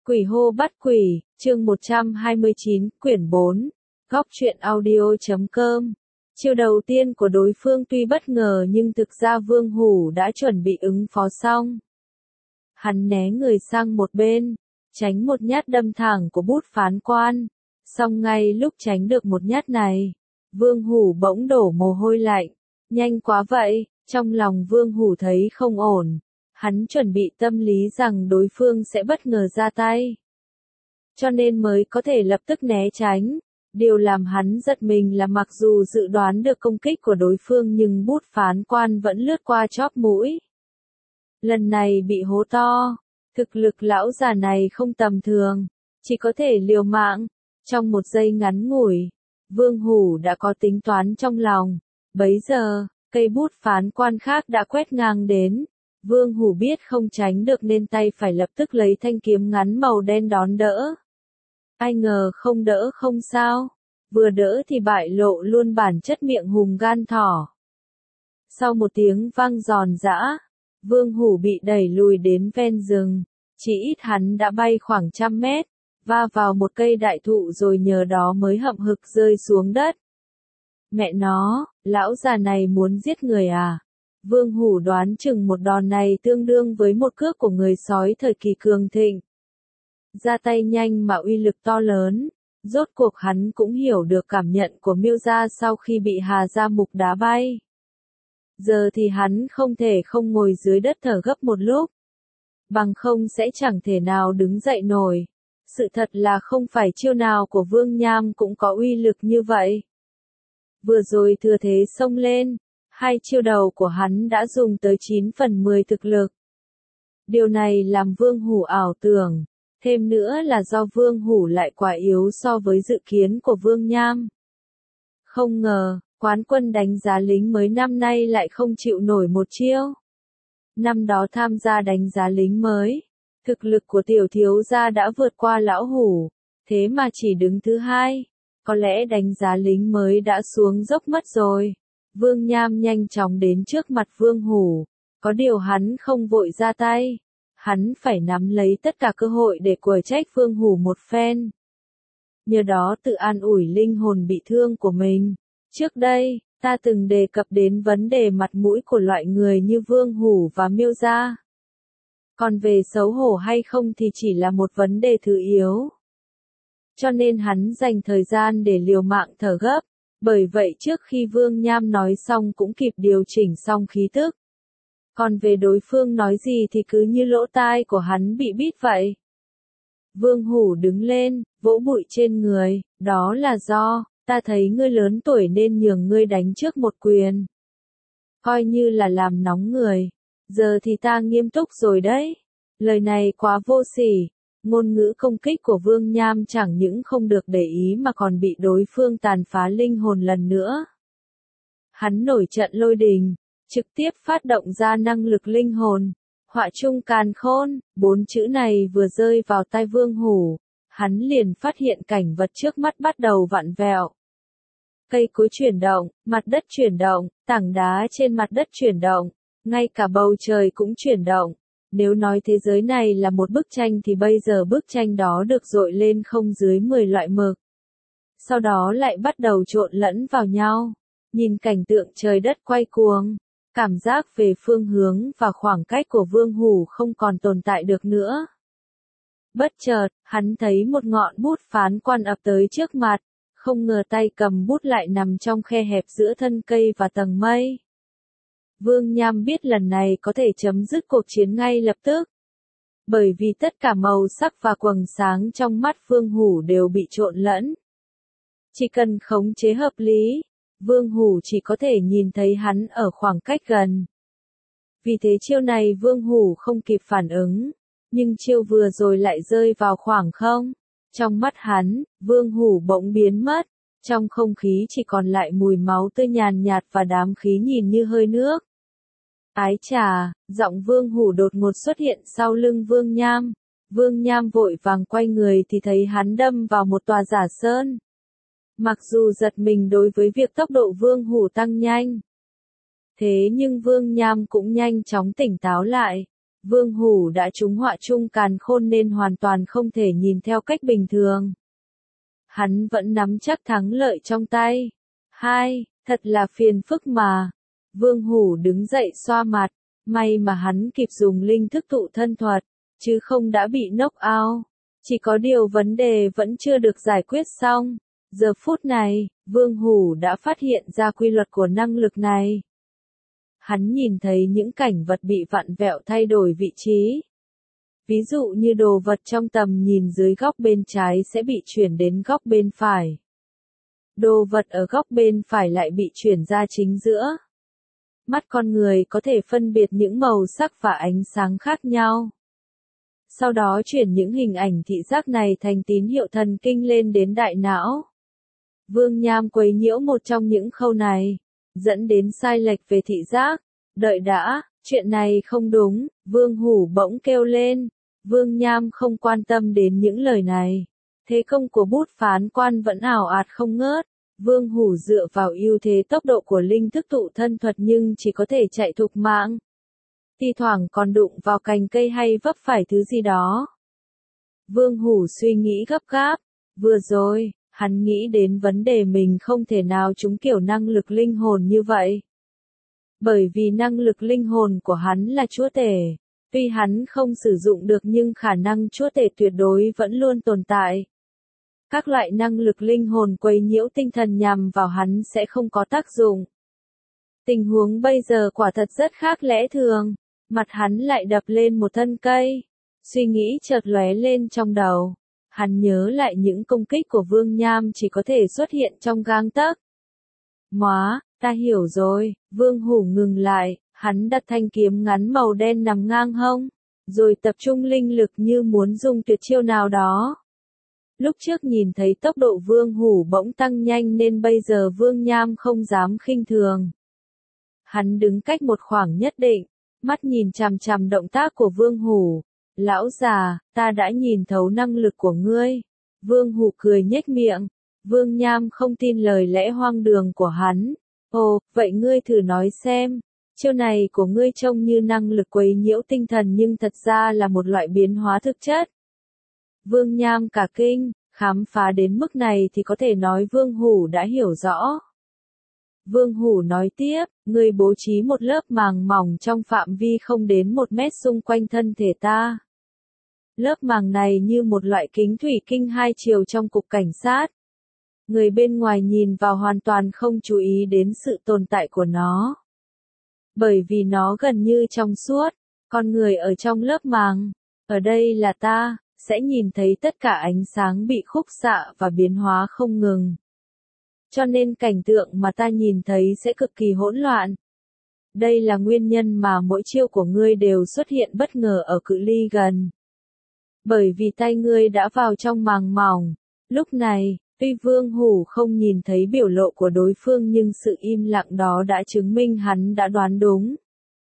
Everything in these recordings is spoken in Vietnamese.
Quỷ hô bắt quỷ, chương 129, quyển 4, góc truyện audio.com. Chiêu đầu tiên của đối phương tuy bất ngờ nhưng thực ra Vương Hủ đã chuẩn bị ứng phó xong. Hắn né người sang một bên, tránh một nhát đâm thẳng của bút phán quan. Song ngay lúc tránh được một nhát này, Vương Hủ bỗng đổ mồ hôi lạnh. Nhanh quá vậy, trong lòng Vương Hủ thấy không ổn. Hắn chuẩn bị tâm lý rằng đối phương sẽ bất ngờ ra tay, cho nên mới có thể lập tức né tránh. Điều làm hắn giật mình là mặc dù dự đoán được công kích của đối phương nhưng bút phán quan vẫn lướt qua chóp mũi. Lần này bị hố to, thực lực lão già này không tầm thường, chỉ có thể liều mạng. Trong một giây ngắn ngủi, Vương Hủ đã có tính toán trong lòng. Bấy giờ, cây bút phán quan khác đã quét ngang đến. Vương Hủ biết không tránh được nên tay phải lập tức lấy thanh kiếm ngắn màu đen đón đỡ. Ai ngờ không đỡ không sao, vừa đỡ thì bại lộ luôn bản chất miệng hùm gan thỏ. Sau một tiếng vang giòn giã, Vương Hủ bị đẩy lùi đến ven rừng, chỉ ít hắn đã bay khoảng 100 mét, va vào một cây đại thụ rồi nhờ đó mới hậm hực rơi xuống đất. Mẹ nó, lão già này muốn giết người à? Vương Hủ đoán chừng một đòn này tương đương với một cước của người sói thời kỳ cường thịnh. Ra tay nhanh mà uy lực to lớn, rốt cuộc hắn cũng hiểu được cảm nhận của Miêu gia sau khi bị Hà Gia Mục đá bay. Giờ thì hắn không thể không ngồi dưới đất thở gấp một lúc, bằng không sẽ chẳng thể nào đứng dậy nổi. Sự thật là không phải chiêu nào của Vương Nham cũng có uy lực như vậy. Vừa rồi thừa thế xông lên, hai chiêu đầu của hắn đã dùng tới 9 phần 10 thực lực. Điều này làm Vương Hủ ảo tưởng, thêm nữa là do Vương Hủ lại quá yếu so với dự kiến của Vương Nham. Không ngờ, quán quân đánh giá lính mới năm nay lại không chịu nổi một chiêu. Năm đó tham gia đánh giá lính mới, thực lực của tiểu thiếu gia đã vượt qua lão Hủ, thế mà chỉ đứng thứ hai. Có lẽ đánh giá lính mới đã xuống dốc mất rồi. Vương Nham nhanh chóng đến trước mặt Vương Hủ, có điều hắn không vội ra tay. Hắn phải nắm lấy tất cả cơ hội để quở trách Vương Hủ một phen. Nhờ đó tự an ủi linh hồn bị thương của mình. Trước đây, ta từng đề cập đến vấn đề mặt mũi của loại người như Vương Hủ và Miêu gia. Còn về xấu hổ hay không thì chỉ là một vấn đề thứ yếu. Cho nên hắn dành thời gian để liều mạng thở gấp. Bởi vậy trước khi Vương Nham nói xong cũng kịp điều chỉnh xong khí tức. Còn về đối phương nói gì thì cứ như lỗ tai của hắn bị bít vậy. Vương Hủ đứng lên, vỗ bụi trên người, đó là do, ta thấy ngươi lớn tuổi nên nhường ngươi đánh trước một quyền. Coi như là làm nóng người, giờ thì ta nghiêm túc rồi đấy. Lời này quá vô sỉ, ngôn ngữ công kích của Vương Nham chẳng những không được để ý mà còn bị đối phương tàn phá linh hồn lần nữa. Hắn nổi trận lôi đình, trực tiếp phát động ra năng lực linh hồn. Họa trung càn khôn, 4 chữ này vừa rơi vào tai Vương Hủ, hắn liền phát hiện cảnh vật trước mắt bắt đầu vặn vẹo. Cây cối chuyển động, mặt đất chuyển động, tảng đá trên mặt đất chuyển động, ngay cả bầu trời cũng chuyển động. Nếu nói thế giới này là một bức tranh thì bây giờ bức tranh đó được dội lên không dưới 10 loại mực. Sau đó lại bắt đầu trộn lẫn vào nhau. Nhìn cảnh tượng trời đất quay cuồng, cảm giác về phương hướng và khoảng cách của Vương Hủ không còn tồn tại được nữa. Bất chợt, hắn thấy một ngọn bút phán quan ập tới trước mặt, không ngờ tay cầm bút lại nằm trong khe hẹp giữa thân cây và tầng mây. Vương Nham biết lần này có thể chấm dứt cuộc chiến ngay lập tức. Bởi vì tất cả màu sắc và quầng sáng trong mắt Vương Hủ đều bị trộn lẫn. Chỉ cần khống chế hợp lý, Vương Hủ chỉ có thể nhìn thấy hắn ở khoảng cách gần. Vì thế chiêu này Vương Hủ không kịp phản ứng, nhưng chiêu vừa rồi lại rơi vào khoảng không. Trong mắt hắn, Vương Hủ bỗng biến mất, trong không khí chỉ còn lại mùi máu tươi nhàn nhạt và đám khí nhìn như hơi nước. Ái chà, giọng Vương Hủ đột ngột xuất hiện sau lưng Vương Nham. Vương Nham vội vàng quay người thì thấy hắn đâm vào một tòa giả sơn. Mặc dù giật mình đối với việc tốc độ Vương Hủ tăng nhanh, thế nhưng Vương Nham cũng nhanh chóng tỉnh táo lại. Vương Hủ đã trúng họa chung càn khôn nên hoàn toàn không thể nhìn theo cách bình thường. Hắn vẫn nắm chắc thắng lợi trong tay. Thật là phiền phức mà. Vương Hủ đứng dậy xoa mặt, may mà hắn kịp dùng linh thức tụ thân thuật, chứ không đã bị knock out. Chỉ có điều vấn đề vẫn chưa được giải quyết xong. Giờ phút này, Vương Hủ đã phát hiện ra quy luật của năng lực này. Hắn nhìn thấy những cảnh vật bị vặn vẹo thay đổi vị trí. Ví dụ như đồ vật trong tầm nhìn dưới góc bên trái sẽ bị chuyển đến góc bên phải. Đồ vật ở góc bên phải lại bị chuyển ra chính giữa. Mắt con người có thể phân biệt những màu sắc và ánh sáng khác nhau. Sau đó chuyển những hình ảnh thị giác này thành tín hiệu thần kinh lên đến đại não. Vương Nham quấy nhiễu một trong những khâu này, dẫn đến sai lệch về thị giác. Đợi đã, chuyện này không đúng, Vương Hủ bỗng kêu lên. Vương Nham không quan tâm đến những lời này. Thế công của bút phán quan vẫn ảo ạt không ngớt. Vương Hủ dựa vào ưu thế tốc độ của linh thức tụ thân thuật nhưng chỉ có thể chạy thục mạng. Thi thoảng còn đụng vào cành cây hay vấp phải thứ gì đó. Vương Hủ suy nghĩ gấp gáp. Vừa rồi, hắn nghĩ đến vấn đề mình không thể nào trúng kiểu năng lực linh hồn như vậy. Bởi vì năng lực linh hồn của hắn là chúa tể. Tuy hắn không sử dụng được nhưng khả năng chúa tể tuyệt đối vẫn luôn tồn tại. Các loại năng lực linh hồn quấy nhiễu tinh thần nhằm vào hắn sẽ không có tác dụng. Tình huống bây giờ quả thật rất khác lẽ thường. Mặt hắn lại đập lên một thân cây. Suy nghĩ chợt lóe lên trong đầu. Hắn nhớ lại những công kích của Vương Nham chỉ có thể xuất hiện trong gang tấc. Ta hiểu rồi. Vương Hủ ngừng lại, hắn đặt thanh kiếm ngắn màu đen nằm ngang hông, rồi tập trung linh lực như muốn dùng tuyệt chiêu nào đó. Lúc trước nhìn thấy tốc độ Vương Hủ bỗng tăng nhanh nên bây giờ Vương Nham không dám khinh thường. Hắn đứng cách một khoảng nhất định, mắt nhìn chằm chằm động tác của Vương Hủ. Lão già, ta đã nhìn thấu năng lực của ngươi. Vương Hủ cười nhếch miệng. Vương Nham không tin lời lẽ hoang đường của hắn. Ồ, vậy ngươi thử nói xem. Chiêu này của ngươi trông như năng lực quấy nhiễu tinh thần nhưng thật ra là một loại biến hóa thực chất. Vương Nham cả kinh, khám phá đến mức này thì có thể nói Vương Hủ đã hiểu rõ. Vương Hủ nói tiếp, ngươi bố trí một lớp màng mỏng trong phạm vi không đến 1 mét xung quanh thân thể ta. Lớp màng này như một loại kính thủy tinh 2 chiều trong cục cảnh sát. Người bên ngoài nhìn vào hoàn toàn không chú ý đến sự tồn tại của nó. Bởi vì nó gần như trong suốt, con người ở trong lớp màng, ở đây là ta, sẽ nhìn thấy tất cả ánh sáng bị khúc xạ và biến hóa không ngừng. Cho nên cảnh tượng mà ta nhìn thấy sẽ cực kỳ hỗn loạn. Đây là nguyên nhân mà mỗi chiêu của ngươi đều xuất hiện bất ngờ ở cự ly gần. Bởi vì tay ngươi đã vào trong màng mỏng. Lúc này, tuy Vương Hủ không nhìn thấy biểu lộ của đối phương nhưng sự im lặng đó đã chứng minh hắn đã đoán đúng.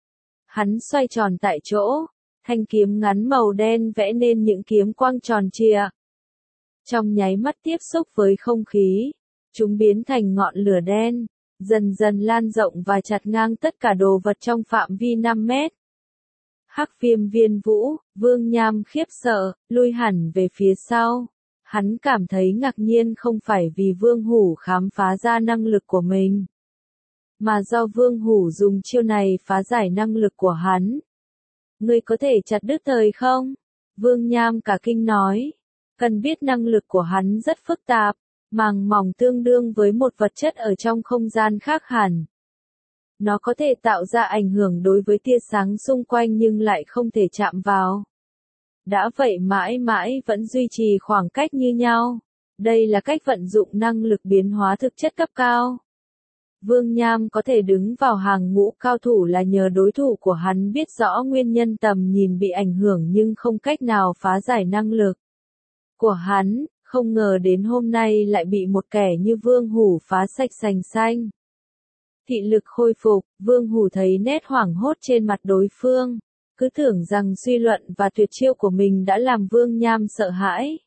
Hắn xoay tròn tại chỗ, thanh kiếm ngắn màu đen vẽ nên những kiếm quang tròn trịa. Trong nháy mắt tiếp xúc với không khí, chúng biến thành ngọn lửa đen, dần dần lan rộng và chặt ngang tất cả đồ vật trong phạm vi 5 mét. Hắc Viêm Viên Vũ, Vương Nham khiếp sợ, lui hẳn về phía sau. Hắn cảm thấy ngạc nhiên không phải vì Vương Hủ khám phá ra năng lực của mình, mà do Vương Hủ dùng chiêu này phá giải năng lực của hắn. Ngươi có thể chặt đứt thời không? Vương Nham cả kinh nói. Cần biết năng lực của hắn rất phức tạp, màng mỏng tương đương với một vật chất ở trong không gian khác hẳn. Nó có thể tạo ra ảnh hưởng đối với tia sáng xung quanh nhưng lại không thể chạm vào. Đã vậy mãi mãi vẫn duy trì khoảng cách như nhau. Đây là cách vận dụng năng lực biến hóa thực chất cấp cao. Vương Nham có thể đứng vào hàng ngũ cao thủ là nhờ đối thủ của hắn biết rõ nguyên nhân tầm nhìn bị ảnh hưởng nhưng không cách nào phá giải năng lực của hắn, không ngờ đến hôm nay lại bị một kẻ như Vương Hủ phá sạch sành xanh. Thị lực khôi phục, Vương Hủ thấy nét hoảng hốt trên mặt đối phương, cứ tưởng rằng suy luận và tuyệt chiêu của mình đã làm Vương Nham sợ hãi.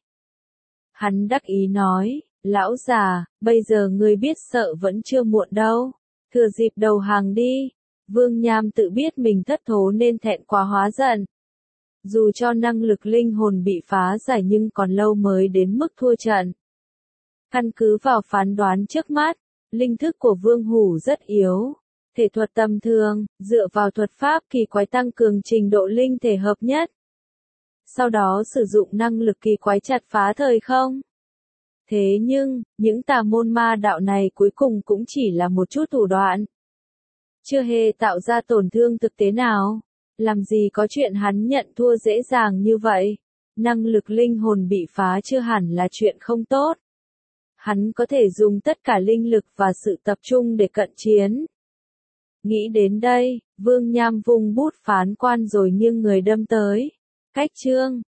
Hắn đắc ý nói, lão già, bây giờ ngươi biết sợ vẫn chưa muộn đâu, thừa dịp đầu hàng đi. Vương Nham tự biết mình thất thố nên thẹn quá hóa giận, Dù cho năng lực linh hồn bị phá giải nhưng còn lâu mới đến mức thua trận. Căn cứ vào phán đoán trước mắt, linh thức của Vương Hủ rất yếu. Thể thuật tầm thường, dựa vào thuật pháp kỳ quái tăng cường trình độ linh thể hợp nhất. Sau đó sử dụng năng lực kỳ quái chặt phá thời không. Thế nhưng, những tà môn ma đạo này cuối cùng cũng chỉ là một chút thủ đoạn. Chưa hề tạo ra tổn thương thực tế nào. Làm gì có chuyện hắn nhận thua dễ dàng như vậy. Năng lực linh hồn bị phá chưa hẳn là chuyện không tốt. Hắn có thể dùng tất cả linh lực và sự tập trung để cận chiến. Nghĩ đến đây, Vương Nham vung bút phán quan rồi nghiêng người đâm tới. Cách chương